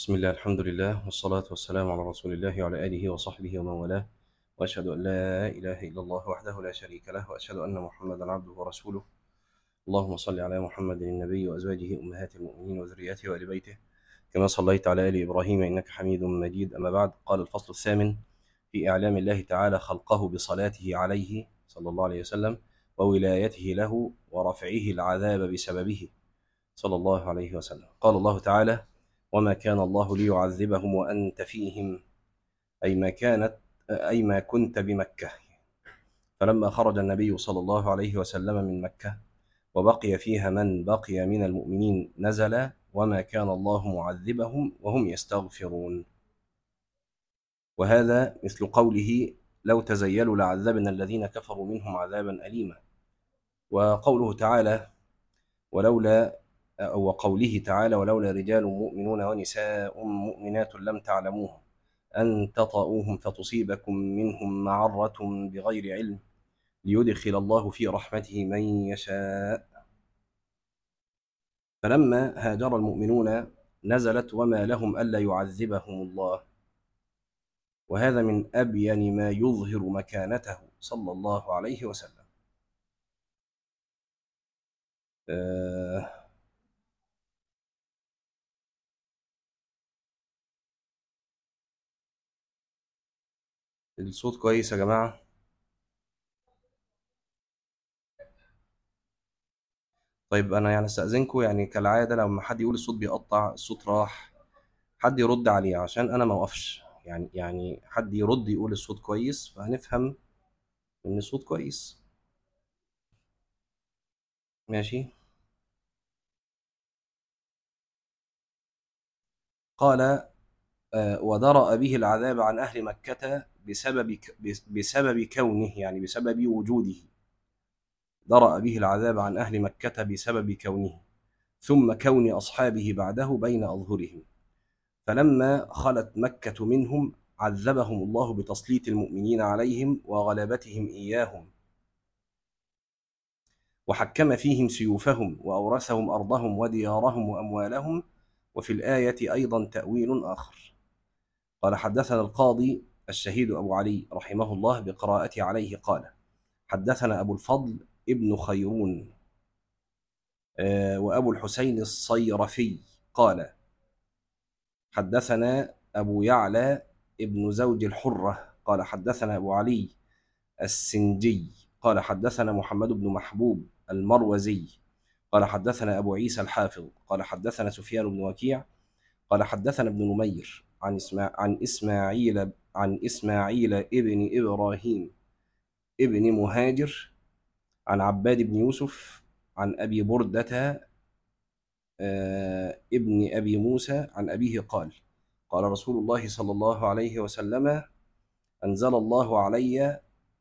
بسم الله، الحمد لله، والصلاة والسلام على رسول الله وعلى آله وصحبه ومن والاه، وأشهد أن لا إله إلا الله وحده لا شريك له، وأشهد أن محمدا عبده ورسوله. اللهم صل على محمد النبي وأزواجه أمهات المؤمنين وذريته وآل بيته كما صليت على آل إبراهيم إنك حميد مجيد. أما بعد، قال الفصل الثامن في إعلام الله تعالى خلقه بصلاته عليه صلى الله عليه وسلم وولايته له ورفعه العذاب بسببه صلى الله عليه وسلم. قال الله تعالى: وما كان الله ليعذبهم وأنت فيهم، أي ما كنت بمكة. فلما خرج النبي صلى الله عليه وسلم من مكة وبقي فيها من بقي من المؤمنين نزل: وما كان الله معذبهم وهم يستغفرون. وهذا مثل قوله: لو تزيلوا لعذبنا الذين كفروا منهم عذابا أليما. وقوله تعالى: وقوله تعالى: ولولا رجال مؤمنون ونساء مؤمنات لم تعلموهم أن تطؤوهم فتصيبكم منهم معرة بغير علم ليدخل الله في رحمته من يشاء. فلما هاجر المؤمنون نزلت: وما لهم ألا يعذبهم الله. وهذا من أبين ما يظهر مكانته صلى الله عليه وسلم. الصوت كويس يا جماعة؟ طيب أنا يعني استأذنكم، يعني كالعادة لما حد يقول الصوت بيقطع، الصوت راح، حد يرد عليه عشان أنا ما أوقفش. يعني حد يرد يقول الصوت كويس فهنفهم إن الصوت كويس. ماشي. قال: ودرأ به العذاب عن أهل مكة بسبب كونه، يعني بسبب وجوده. درأ به العذاب عن أهل مكة بسبب كونه، ثم كون أصحابه بعده بين أظهرهم. فلما خلت مكة منهم عذبهم الله بتسليط المؤمنين عليهم وغلبتهم إياهم، وحكم فيهم سيوفهم وأورثهم أرضهم وديارهم وأموالهم. وفي الآية أيضا تأويل آخر. قال: حدثنا القاضي الشهيد أبو علي رحمه الله بقراءة عليه قال: حدثنا أبو الفضل ابن خيرون وأبو الحسين الصيرفي قال: حدثنا أبو يعلى ابن زوج الحرة قال: حدثنا أبو علي السنجي قال: حدثنا محمد بن محبوب المروزي قال: حدثنا أبو عيسى الحافظ قال: حدثنا سفيان بن وكيع قال: حدثنا ابن نمير عن إسماعيل ابن إبراهيم ابن مهاجر عن عباد بن يوسف عن أبي بردة ابن أبي موسى عن أبيه قال: قال رسول الله صلى الله عليه وسلم: أنزل الله علي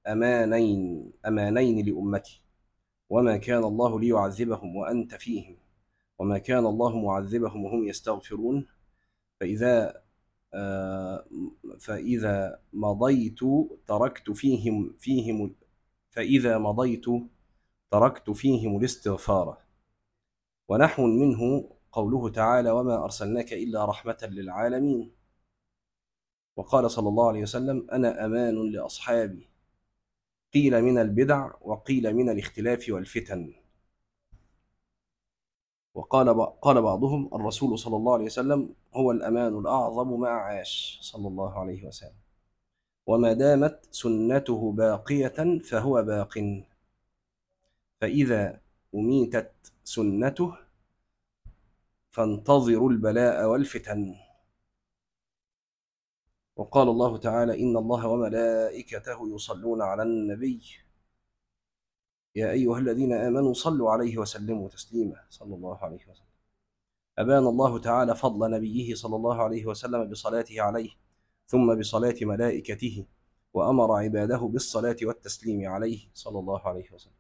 أمانين لأمتي، وما كان الله ليعذبهم وأنت فيهم، وما كان الله معذبهم وهم يستغفرون. فإذا آه، فإذا مضيت تركت فيهم فإذا مضيت تركت فيهم الاستغفار. ونحو منه قوله تعالى: وما أرسلناك إلا رحمة للعالمين. وقال صلى الله عليه وسلم: أنا أمان لأصحابي، قيل من البدع وقيل من الاختلاف والفتن. قال بعضهم: الرسول صلى الله عليه وسلم هو الأمان الأعظم ما عاش صلى الله عليه وسلم، وما دامت سنته باقية فهو باق، فإذا أميتت سنته فانتظروا البلاء والفتن. وقال الله تعالى: إن الله وملائكته يصلون على النبي يا أيها الذين آمنوا صلوا عليه وسلموا تسليما صلى الله عليه وسلم. أبان الله تعالى فضل نبيه صلى الله عليه وسلم بصلاته عليه ثم بصلاة ملائكته، وأمر عباده بالصلاة والتسليم عليه صلى الله عليه وسلم.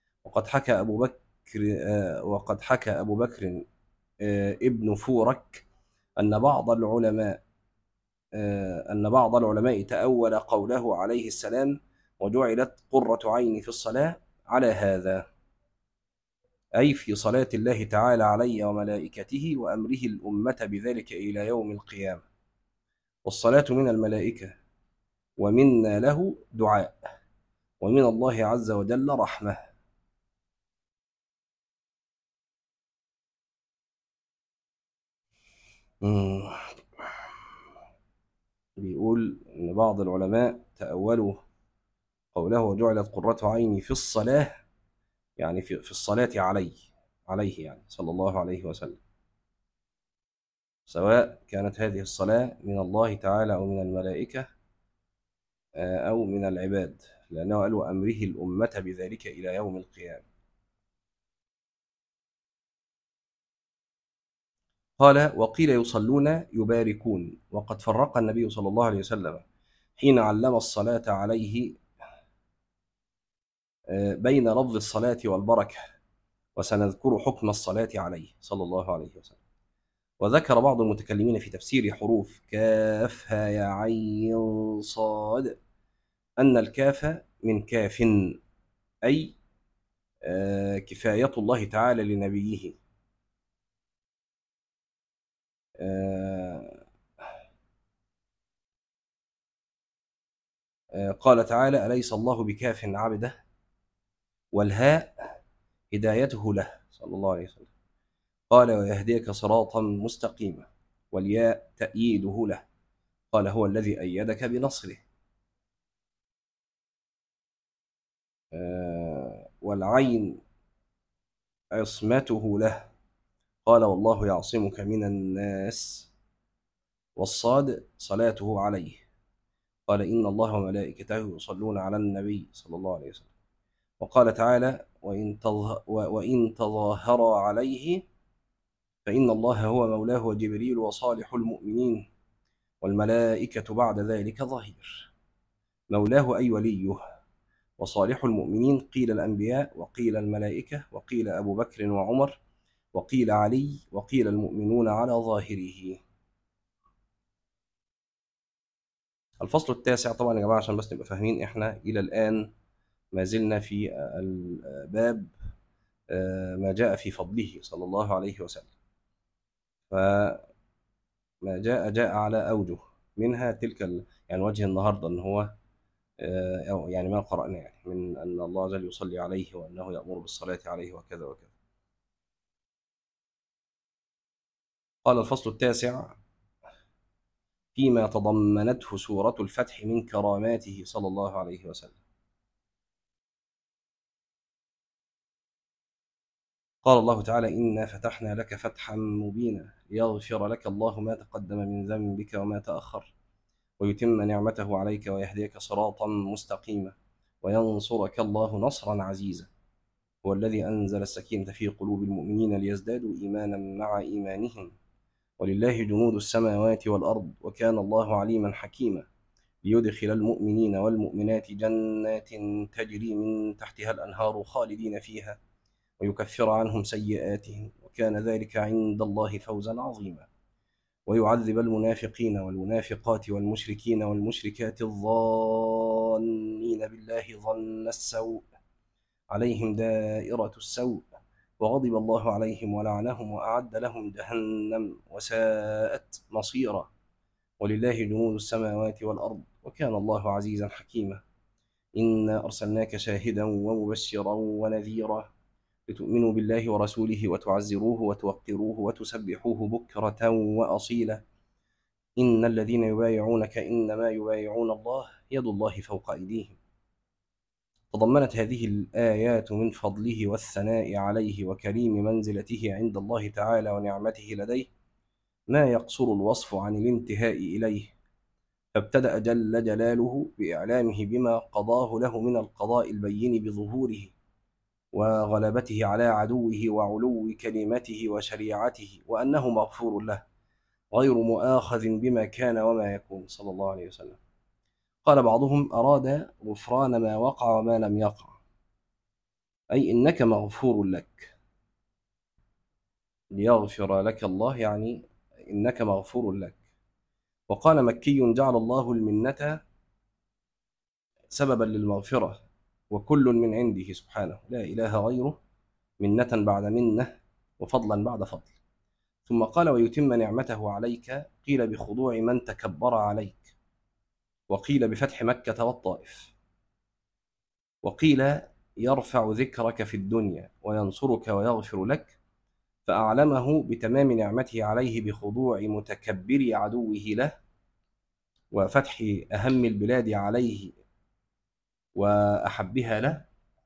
وقد حكى أبو بكر ابن فورك أن بعض العلماء تأول قوله عليه السلام: وجعلت قرة عيني في الصلاة على هذا. أي في صلاة الله تعالى علي وملائكته وأمره الأمة بذلك إلى يوم القيامة. والصلاة من الملائكة ومنا له دعاء، ومن الله عز وجل رحمة. مم. بيقول إن بعض العلماء تأولوا قوله وجعلت قرة عيني في الصلاة، يعني في الصلاة عليه يعني صلى الله عليه وسلم، سواء كانت هذه الصلاة من الله تعالى أو من الملائكة أو من العباد، لأنه قال وأمره الأمة بذلك إلى يوم القيامة. قال وقيل يصلون يباركون، وقد فرق النبي صلى الله عليه وسلم حين علم الصلاة عليه بين لفظ الصلاة والبركة، وسنذكر حكم الصلاة عليه صلى الله عليه وسلم. وذكر بعض المتكلمين في تفسير حروف كاف ها يا عين صاد أن الكاف من كاف، أي كفاية الله تعالى لنبيه. قال تعالى أليس الله بكاف عبده، والهاء هدايته له صلى الله عليه وسلم. قال ويهديك صراطا مستقيما، والياء تأييده له. قال هو الذي أيدك بنصره. والعين عصمته له. قال والله يعصمك من الناس. والصاد صلاته عليه. قال إن الله وملائكته يصلون على النبي صلى الله عليه وسلم. وقال تعالى وإن تظاهر عليه فإن الله هو مولاه وجبريل وصالح المؤمنين والملائكة بعد ذلك ظهير. مولاه أي وليه، وصالح المؤمنين قيل الأنبياء وقيل الملائكة وقيل أبو بكر وعمر وقيل علي وقيل المؤمنون على ظاهره. الفصل التاسع. طبعا يا جماعة عشان بس نبقى فاهمين، احنا إلى الآن ما زلنا في الباب ما جاء في فضله صلى الله عليه وسلم. فما جاء على أوجه، منها تلك يعني وجه النهاردة أن هو أو يعني ما قرأنا يعني من أن الله عز وجل يصلي عليه وأنه يأمر بالصلاة عليه وكذا وكذا. قال الفصل التاسع فيما تضمنته سورة الفتح من كراماته صلى الله عليه وسلم. قال الله تعالى إنا فتحنا لك فتحا مبينا ليغفر لك الله ما تقدم من ذنبك وما تأخر ويتم نعمته عليك ويهديك صراطا مستقيما وينصرك الله نصرا عزيزا. هو الذي أنزل السكينة في قلوب المؤمنين ليزدادوا إيمانا مع إيمانهم ولله جنود السماوات والأرض وكان الله عليما حكيما. ليدخل المؤمنين والمؤمنات جنات تجري من تحتها الأنهار خالدين فيها ويكفر عنهم سيئاتهم وكان ذلك عند الله فوزا عظيما. ويعذب المنافقين والمنافقات والمشركين والمشركات الظانين بالله ظن السوء عليهم دائرة السوء وغضب الله عليهم ولعنهم وأعد لهم جهنم وساءت مصيرا. ولله جنود السماوات والأرض وكان الله عزيزا حكيما. إنا أرسلناك شاهدا ومبشرا ونذيرا لتؤمنوا بالله ورسوله وتعزروه وتوقروه وتسبحوه بكرة وأصيلا. إن الذين يبايعونك إنما يبايعون الله يد الله فوق أيديهم. تضمنت هذه الآيات من فضله والثناء عليه وكريم منزلته عند الله تعالى ونعمته لديه ما يقصر الوصف عن الانتهاء إليه. فابتدأ جل جلاله بإعلامه بما قضاه له من القضاء البين بظهوره وغلبته على عدوه وعلو كلمته وشريعته وأنه مغفور له غير مؤاخذ بما كان وما يكون صلى الله عليه وسلم. قال بعضهم أراد غفران ما وقع وما لم يقع، أي إنك مغفور لك. ليغفر لك الله يعني إنك مغفور لك. وقال مكي جعل الله المنة سببا للمغفرة وكل من عنده سبحانه لا إله غيره منة بعد منة وفضلا بعد فضل. ثم قال ويتم نعمته عليك، قيل بخضوع من تكبر عليك، وقيل بفتح مكة والطائف، وقيل يرفع ذكرك في الدنيا وينصرك ويغفر لك، فأعلمه بتمام نعمته عليه بخضوع متكبر عدوه له، وفتح أهم البلاد عليه وأحبها له،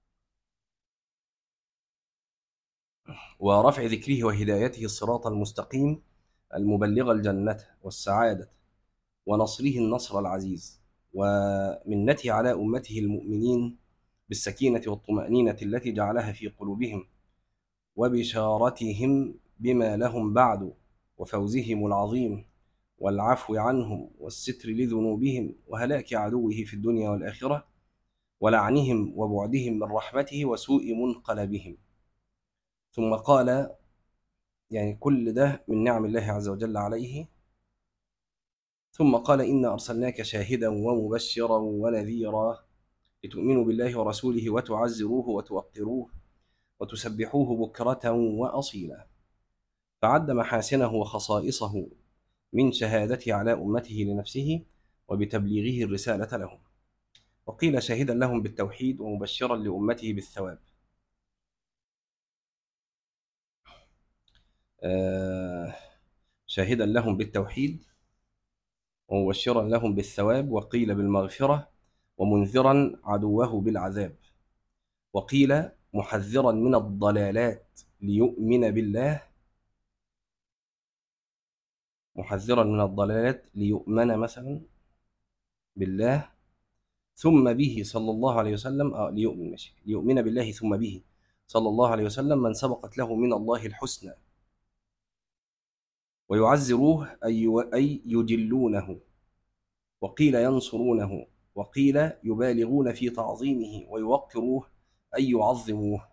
ورفع ذكره وهدايته الصراط المستقيم المبلغ الجنة والسعادة، ونصره النصر العزيز، ومنته على أمته المؤمنين بالسكينة والطمأنينة التي جعلها في قلوبهم، وبشارتهم بما لهم بعد، وفوزهم العظيم، والعفو عنهم والستر لذنوبهم، وهلاك عدوه في الدنيا والآخرة، ولعنهم وبعدهم من رحمته وسوء منقلبهم. ثم قال يعني كل ده من نعم الله عز وجل عليه. ثم قال إنا أرسلناك شاهدا ومبشرا ونذيرا لتؤمنوا بالله ورسوله وتعزروه وتوقروه وتسبحوه بكرة وأصيلا. فعد محاسنه وخصائصه من شهادته على أمته لنفسه وبتبليغه الرسالة لهم. وقيل شاهدا لهم بالتوحيد ومبشرا لأمته بالثواب. شاهدا لهم بالتوحيد ومبشرا لهم بالثواب، وقيل بالمغفرة، ومنذرا عدوه بالعذاب، وقيل محذرا من الضلالات ليؤمن بالله، محذرا من الضلالات ليؤمن مثلا بالله ثم به صلى الله عليه وسلم ليؤمن بالله ثم به صلى الله عليه وسلم من سبقت له من الله الحسنى، ويعزروه أي يجلونه، وقيل ينصرونه، وقيل يبالغون في تعظيمه، ويوقروه أي يعظموه.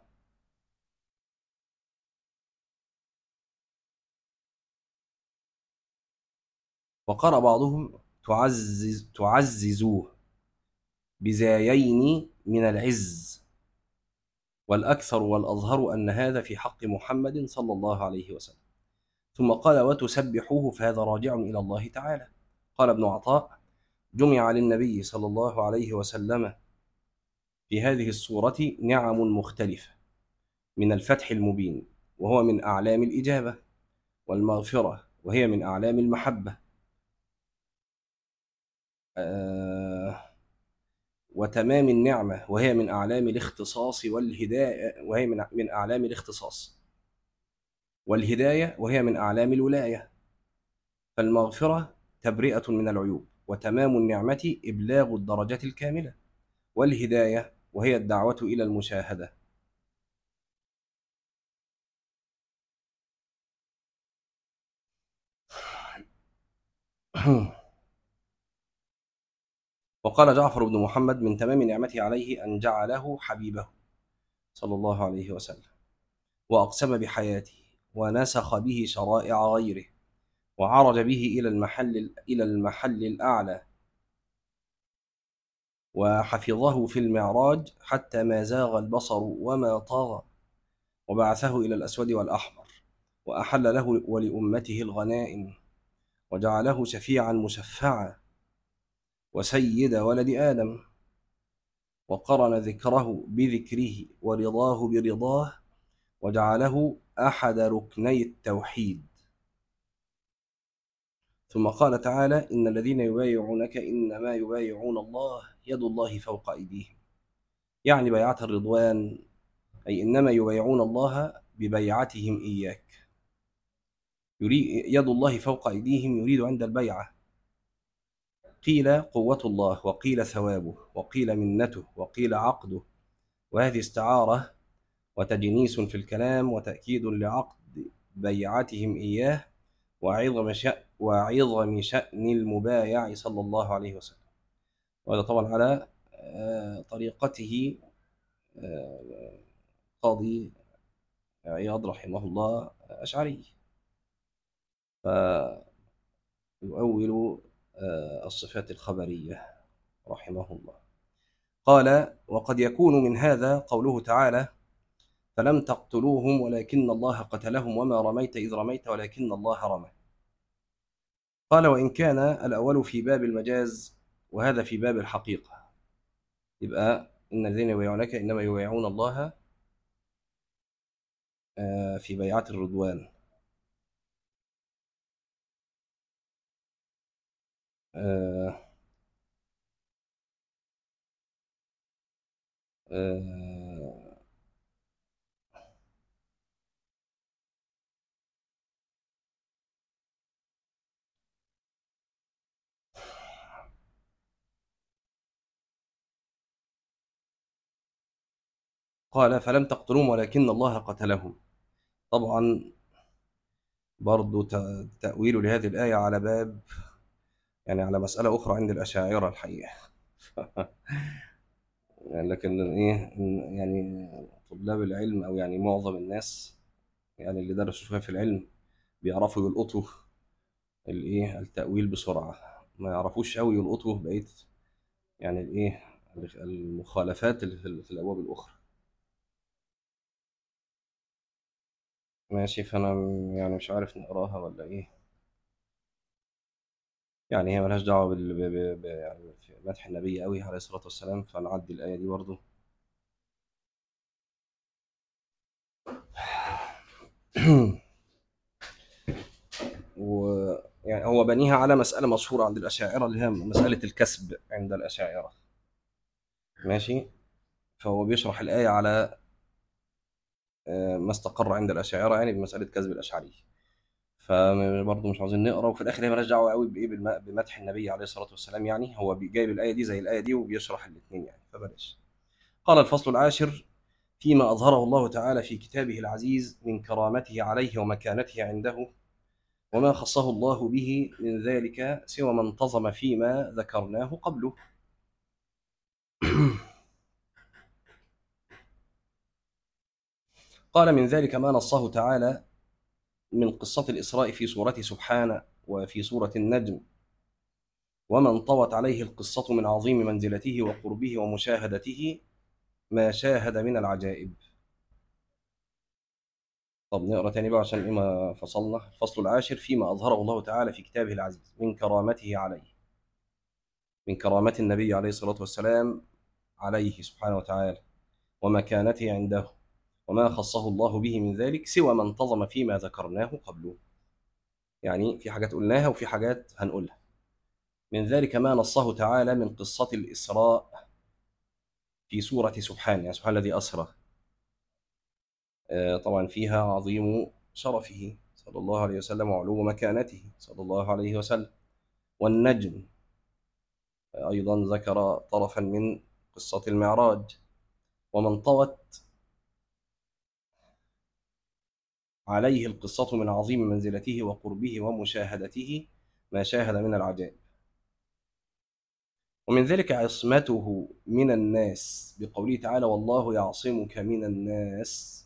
وقرأ بعضهم تعززوه بزايين من العز، والأكثر والأظهر أن هذا في حق محمد صلى الله عليه وسلم. ثم قال وتسبحوه، فهذا راجع إلى الله تعالى. قال ابن عطاء جمع للنبي صلى الله عليه وسلم في هذه السورة نعم مختلفة من الفتح المبين وهو من أعلام الإجابة، والمغفرة وهي من أعلام المحبة، وتمام النعمة وهي من أعلام الاختصاص والهداية، وهي من أعلام الاختصاص، والهداية وهي من أعلام الولاية. فالمغفرة تبرئة من العيوب، وتمام النعمة إبلاغ الدرجات الكاملة، والهداية وهي الدعوة إلى المشاهدة. وقال جعفر بن محمد من تمام نعمته عليه أن جعله حبيبه صلى الله عليه وسلم، وأقسم بحياته، ونسخ به شرائع غيره، وعرج به إلى المحل الأعلى، وحفظه في المعراج حتى ما زاغ البصر وما طغى، وبعثه إلى الأسود والأحمر، وأحل له ولأمته الغنائم، وجعله شفيعا مشفعا وسيد ولد آدم، وقرن ذكره بذكره ورضاه برضاه، وجعله أحد ركني التوحيد. ثم قال تعالى إن الذين يبايعونك إنما يبايعون الله يد الله فوق أيديهم، يعني بيعة الرضوان، أي إنما يبايعون الله ببيعتهم إياك. يد الله فوق أيديهم يريد عند البيعة. قيل قوة الله، وقيل ثوابه، وقيل منته، وقيل عقده، وهذه استعارة وتجنيس في الكلام وتأكيد لعقد بيعتهم إياه وعظم شأن المبايع صلى الله عليه وسلم. وهذا طبعا على طريقته قاضي عياض رحمه الله أشعري، فيؤول الصفات الخبرية رحمه الله. قال وقد يكون من هذا قوله تعالى فلم تقتلوهم ولكن الله قتلهم وما رميت إذ رميت ولكن الله رمى. قال: وإن كان الأول في باب المجاز وهذا في باب الحقيقة، يبقى إن الذين يبايعونك إنما يبايعون الله في بيعة الرضوان. آه، آه، قال: فلم تقتلوهم ولكن الله قتلهم. طبعا برضو تأويل لهذه الآية على باب، يعني على مسألة أخرى عند الأشاعرة الحقيقة. يعني لكن إيه، يعني طلاب العلم أو يعني معظم الناس، يعني اللي درسوا شوية في العلم، بيعرفوا يلقطوا الإيه التأويل بسرعة، ما يعرفوش أوي يلقطوا بقية يعني الإيه المخالفات اللي في الأبواب الأخرى. ماشي، فأنا يعني مش عارف نقراها ولا إيه. يعني هي ملهاش دعوة يعني في مدح النبي قوي عليه الصلاة والسلام، فنعدي الآية دي برضه. ويعني هو بنيها على مسألة مشهورة عند الأشاعرة، اللي هي مسألة الكسب عند الأشاعرة. ماشي، فهو بيشرح الآية على ما استقر عند الأشاعرة، يعني بمسألة كسب الأشعري. فبرضه مش عاوزين نقرا، وفي الآخر هي مالهاش دعوة قوي بإيه بمدح النبي عليه الصلاة والسلام، يعني هو جايب الآية دي زي الآية دي وبيشرح الاثنين يعني، فبلاش. قال: الفصل العاشر فيما أظهره الله تعالى في كتابه العزيز من كرامته عليه ومكانته عنده، وما خصه الله به من ذلك سوى ما انتظم فيما ذكرناه قبله. قال: من ذلك ما نصه تعالى من قصة الإسراء في سورة سبحانه وفي سورة النجم، وما انطوت عليه القصة من عظيم منزلته وقربه ومشاهدته ما شاهد من العجائب. طب نقرأ تاني بقى عشان إيه ما فصلنا. الفصل العاشر فيما أظهره الله تعالى في كتابه العزيز من كرامته عليه، من كرامة النبي عليه الصلاة والسلام عليه سبحانه وتعالى، ومكانته عنده، وما خصه الله به من ذلك سوى ما انتظم فيما ذكرناه قبله. يعني في حاجات قلناها وفي حاجات هنقولها. من ذلك ما نصه تعالى من قصة الإسراء في سورة سبحان، يعني سبحان الذي أسرى. طبعا فيها عظيم شرفه صلى الله عليه وسلم وعلو مكانته صلى الله عليه وسلم. والنجم أيضا ذكر طرفا من قصة المعراج. وما انطوت عليه القصة من عظيم منزلته وقربه ومشاهدته ما شاهد من العجائب. ومن ذلك عصمته من الناس بقوله تعالى: والله يعصمك من الناس.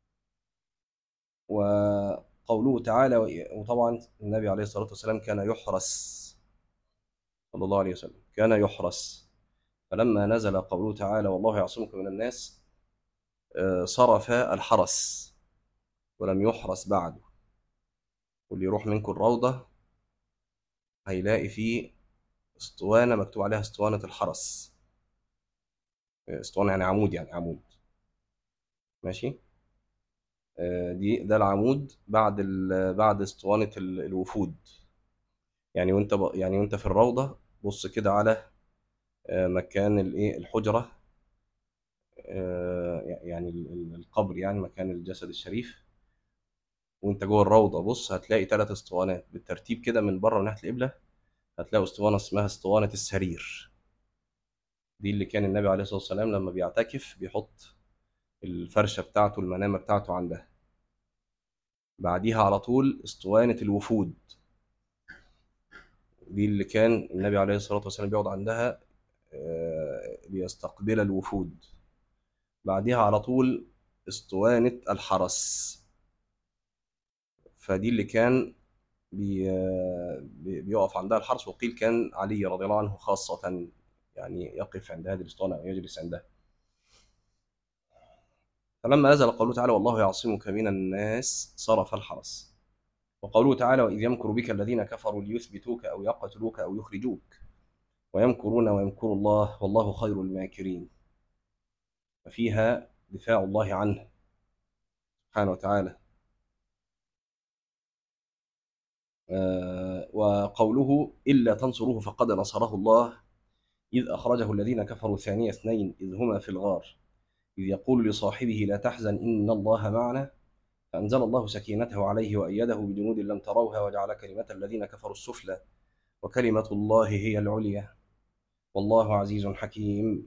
وقوله تعالى، وطبعا النبي عليه الصلاة والسلام كان يحرس، صلى الله عليه وسلم كان يحرس، فلما نزل قوله تعالى: والله يعصمك من الناس، صرف الحرس ولم يحرس بعده. واللي يروح منكم الروضة هيلاقي فيه اسطوانة مكتوب عليها اسطوانة الحرس. اسطوانة يعني عمود، يعني عمود. ماشي. ده العمود بعد بعد اسطوانة الوفود. يعني يعني وانت في الروضة بص كده على مكان الايه الحجرة، يعني القبر، يعني مكان الجسد الشريف. وانت جوه الروضة بص هتلاقي 3 اسطوانات بالترتيب كده من بره من ناحية القبلة. هتلاقي اسطوانة اسمها اسطوانة السرير. دي اللي كان النبي عليه الصلاة والسلام لما بيعتكف بيحط الفرشة بتاعته المنامة بتاعته عندها. بعديها على طول اسطوانة الوفود. دي اللي كان النبي عليه الصلاة والسلام بيقعد عندها ليستقبل الوفود. بعديها على طول اسطوانة الحرس. فدي اللي كان بيقف عندها الحرس، وقيل كان علي رضي الله عنه خاصة يعني يقف عند هذه الاسطوانة أو يجلس عندها. فلما نزل قوله تعالى والله يعصمك من الناس صرف الحرس. وقوله تعالى وإذ يمكر بك الذين كفروا ليثبتوك أو يقتلوك أو يخرجوك ويمكرون ويمكر الله والله خير الماكرين، ففيها دفاع الله عنه سبحانه وتعالى. وقوله إلا تنصروه فقد نصره الله إذ أخرجه الذين كفروا ثاني اثنين إذ هما في الغار إذ يقول لصاحبه لا تحزن إن الله معنا فأنزل الله سكينته عليه وأيده بجنود لم تروها وجعل كلمة الذين كفروا السفلى وكلمة الله هي العليا والله عزيز حكيم.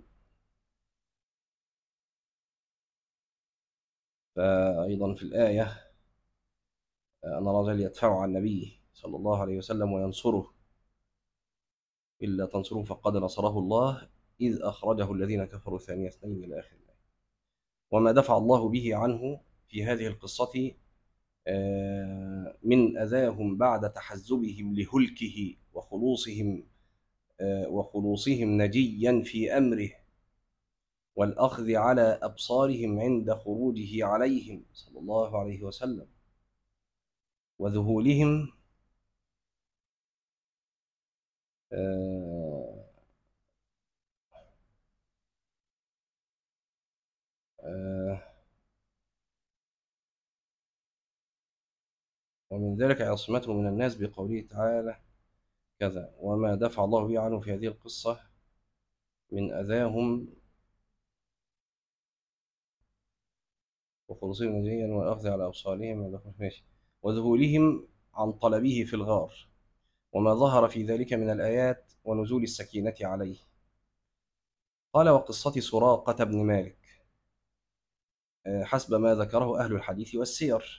فأيضا في الآية أن الرجل يدفع عن النبي صلى الله عليه وسلم وينصره إلا تنصروه فقد نصره الله إذ أخرجه الذين كفروا ثاني اثنين إلى آخر الآية. وما دفع الله به عنه في هذه القصة من أذاهم بعد تحزبهم لهلكه وخلوصهم نجيا في أمره والأخذ على أبصارهم عند خروجه عليهم صلى الله عليه وسلم وذهولهم آه، آه، ومن ذلك عصمته من الناس بقوله تعالى كذا وما دفع الله به عنه في هذه القصة من أذاهم وخلوصهم نجيا والأخذ على أبصارهم وذهولهم عن طلبه في الغار وما ظهر في ذلك من الآيات ونزول السكينة عليه. قال وقصة سراقة بن مالك حسب ما ذكره أهل الحديث والسير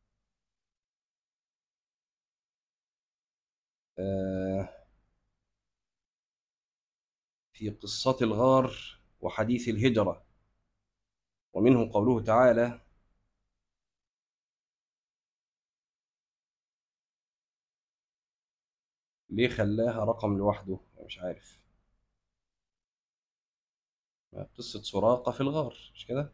في قصة الغار وحديث الهجرة ومنه قوله تعالى ليه خلاها رقم لوحده مش عارف. قصة سراقة في الغار مش كده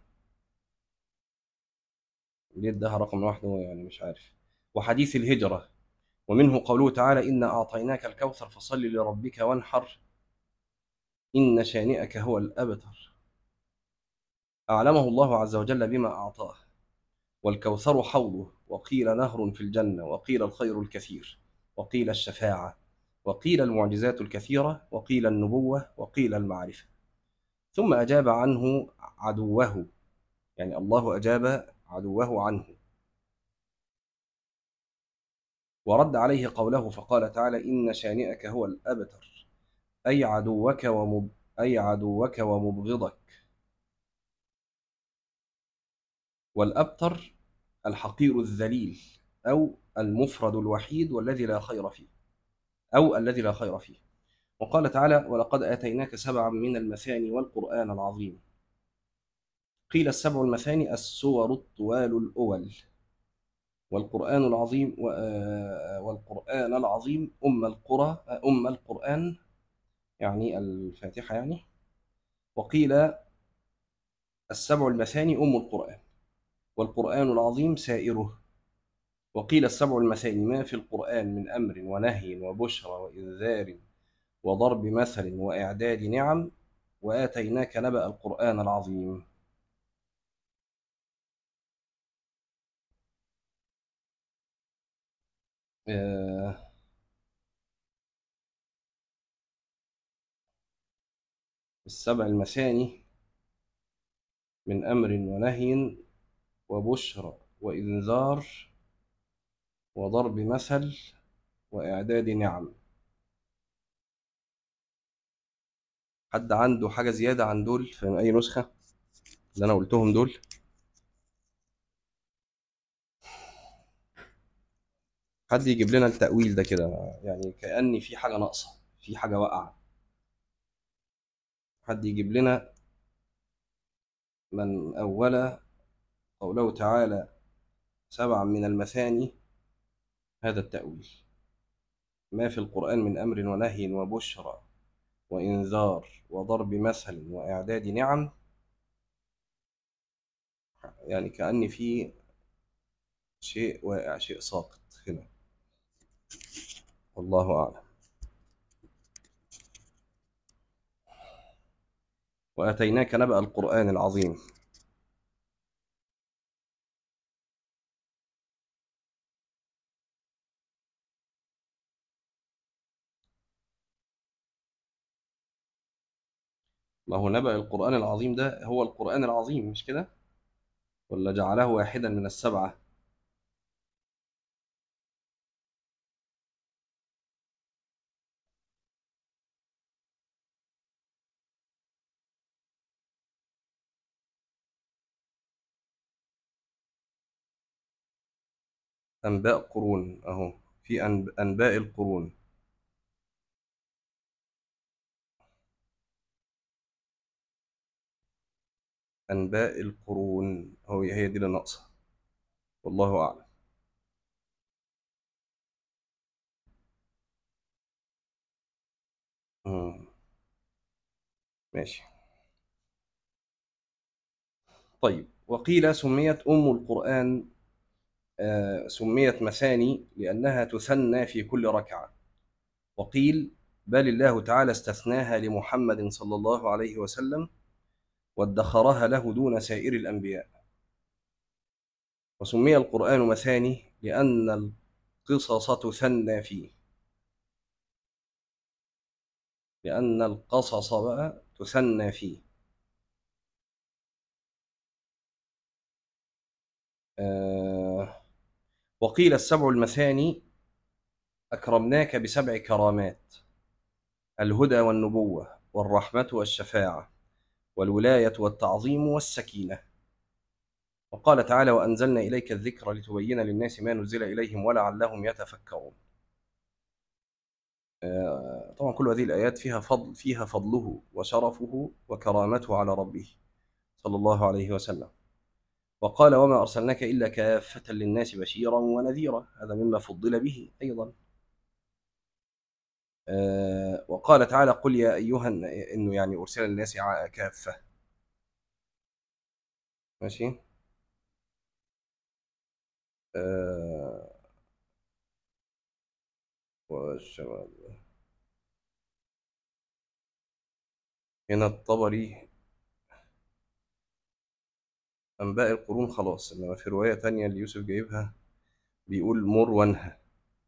ليه اداها رقم لوحده يعني مش عارف. وحديث الهجرة ومنه قوله تعالى إنا أعطيناك الكوثر فصل لربك وانحر إن شانئك هو الأبتر. أعلمه الله عز وجل بما أعطاه والكوثر حوضه وقيل نهر في الجنة وقيل الخير الكثير وقيل الشفاعة وقيل المعجزات الكثيرة وقيل النبوة وقيل المعرفة. ثم أجاب عنه عدوه يعني الله أجاب عدوه عنه ورد عليه قوله فقال تعالى إن شانئك هو الأبتر أي عدوك ومبغضك. والأبتر الحقير الذليل أو المفرد الوحيد والذي لا خير فيه أو الذي لا خير فيه. وقال تعالى ولقد آتيناك سبعا من المثاني والقرآن العظيم. قيل السبع المثاني السور الطوال الأول والقرآن العظيم والقرآن العظيم أم القرآن يعني الفاتحة يعني. وقيل السبع المثاني أم القرآن والقرآن العظيم سائره. وقيل السبع المثاني ما في القرآن من أمر ونهي وبشرى وإنذار وضرب مثل وإعداد نعم وآتيناك نبأ القرآن العظيم. السبع المثاني من أمر ونهي وبشرى وإنذار وضرب مثل وإعداد نعم. حد عنده حاجة زيادة عن دول في أي نسخة اللي أنا قلتهم دول؟ حد يجيب لنا التأويل ده كده يعني كأني في حاجة ناقصة في حاجة واقعة. حد يجيب لنا من أول قوله تعالى سبعا من المثاني هذا التأويل ما في القرآن من أمر ونهي وبشرى وإنذار وضرب مثل وإعداد نعم. يعني كأني في شيء واقع، شيء ساقط هنا، والله أعلم. وآتيناك نبأ القرآن العظيم. ما هو نبأ القرآن العظيم ده هو القرآن العظيم، مش كده؟ ولا جعله واحدا من السبعة؟ أنباء قرون أهو، في أنباء القرون. أنباء القرون هو هي دي اللي ناقصة، والله أعلم. مم. ماشي. طيب، وقيل سميت أم القرآن، سميت مثاني لأنها تثنى في كل ركعة. وقيل بل الله تعالى استثناها لمحمد صلى الله عليه وسلم وادخرها له دون سائر الأنبياء. وسمي القرآن مثاني لأن القصص تثنى فيه، لأن القصص بقى تثنى فيه. آه، وقيل السبع المثاني أكرمناك بسبع كرامات: الهدى والنبوة والرحمة والشفاعة والولاية والتعظيم والسكينة. وقال تعالى: وأنزلنا إليك الذكر لتبين للناس ما نزل إليهم ولعلهم يتفكرون. طبعا كل هذه الآيات فيها فضله وشرفه وكرامته على ربه صلى الله عليه وسلم. وقال: وما أرسلناك إلا كافة للناس بشيرا ونذيرا، هذا مما فضل به أيضا. وقال تعالى: قل يا أيها، إنه يعني أرسل للناس كافة. ماشي. آه، والشمال. هنا الطبري أنباء القرون خلاص، إنما في رواية تانية اللي يوسف جايبها بيقول: مر وانهى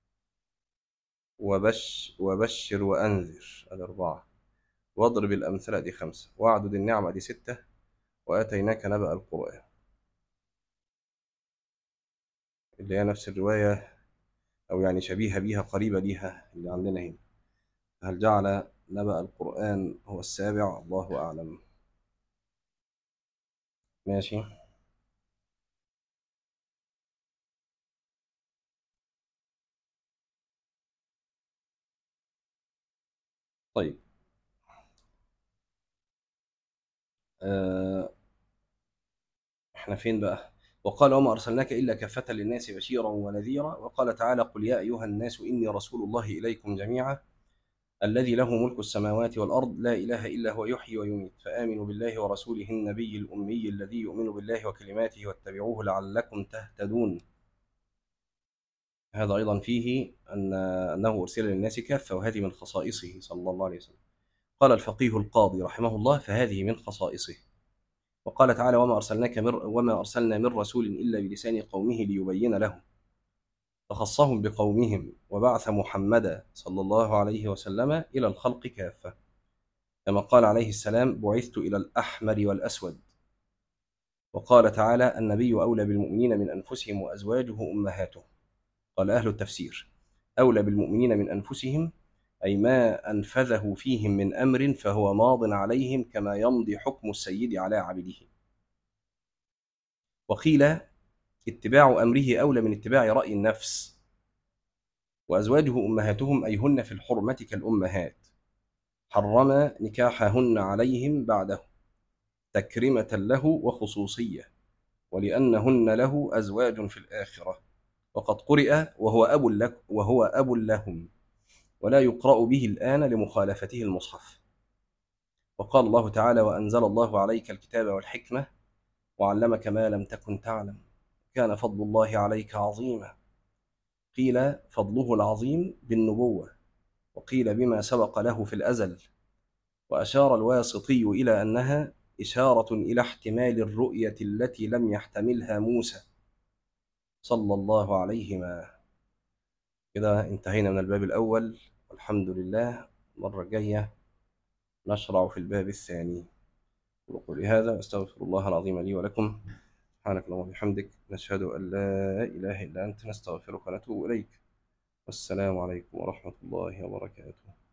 وبشر وأنذر، الأربعة. واضرب الأمثلة دي خمسة، واعدد النعمة دي ستة، وآتيناك نبأ القرآن، اللي هي نفس الرواية، أو يعني شبيهة بيها، قريبة ليها اللي عندنا هنا. هل جعل نبأ القرآن هو السابع؟ الله أعلم. ماشي. طيب. آه، احنا فين بقى؟ وقال: وما أرسلناك إلا كافة للناس بشيرا ونذيرا. وقال تعالى: قل يا أيها الناس إني رسول الله إليكم جميعا الذي له ملك السماوات والأرض لا إله إلا هو يحيي ويميت فآمنوا بالله ورسوله النبي الأمي الذي يؤمن بالله وكلماته واتبعوه لعلكم تهتدون. هذا أيضا فيه أنه أرسل للناس كافة، وهذه من خصائصه صلى الله عليه وسلم. قال الفقيه القاضي رحمه الله: فهذه من خصائصه. وقال تعالى: وما أرسلنا من رسول إلا بلسان قومه ليبين لهم. فخصهم بقومهم وبعث محمدا صلى الله عليه وسلم إلى الخلق كافة، كما قال عليه السلام: بعثت إلى الأحمر والأسود. وقال تعالى: النبي أولى بالمؤمنين من أنفسهم وأزواجه أمهاتهم. قال أهل التفسير: أولى بالمؤمنين من أنفسهم أي ما أنفذه فيهم من أمر فهو ماض عليهم كما يمضي حكم السيد على عبده. وقيل: اتباع أمره أولى من اتباع رأي النفس. وأزواجه أمهاتهم أي هن في الحرمة كالأمهات، حرم نكاحهن عليهم بعده تكرمة له وخصوصية، ولأنهن له أزواج في الآخرة. وقد قرئ وهو أب لهم، ولا يقرأ به الآن لمخالفته المصحف. وقال الله تعالى: وأنزل الله عليك الكتاب والحكمة وعلمك ما لم تكن تعلم، كان فضل الله عليك عظيما. قيل فضله العظيم بالنبوة، وقيل بما سبق له في الأزل. وأشار الواسطي إلى أنها إشارة إلى احتمال الرؤية التي لم يحتملها موسى صلى الله عليهما. كده انتهينا من الباب الأول، والحمد لله. المرة الجاية نشرع في الباب الثاني. وقولي هذا أستغفر الله العظيم لي ولكم. سبحانك اللهم وبحمدك، نشهد أن لا إله إلا أنت، نستغفرك ونتوب إليك. والسلام عليكم ورحمة الله وبركاته.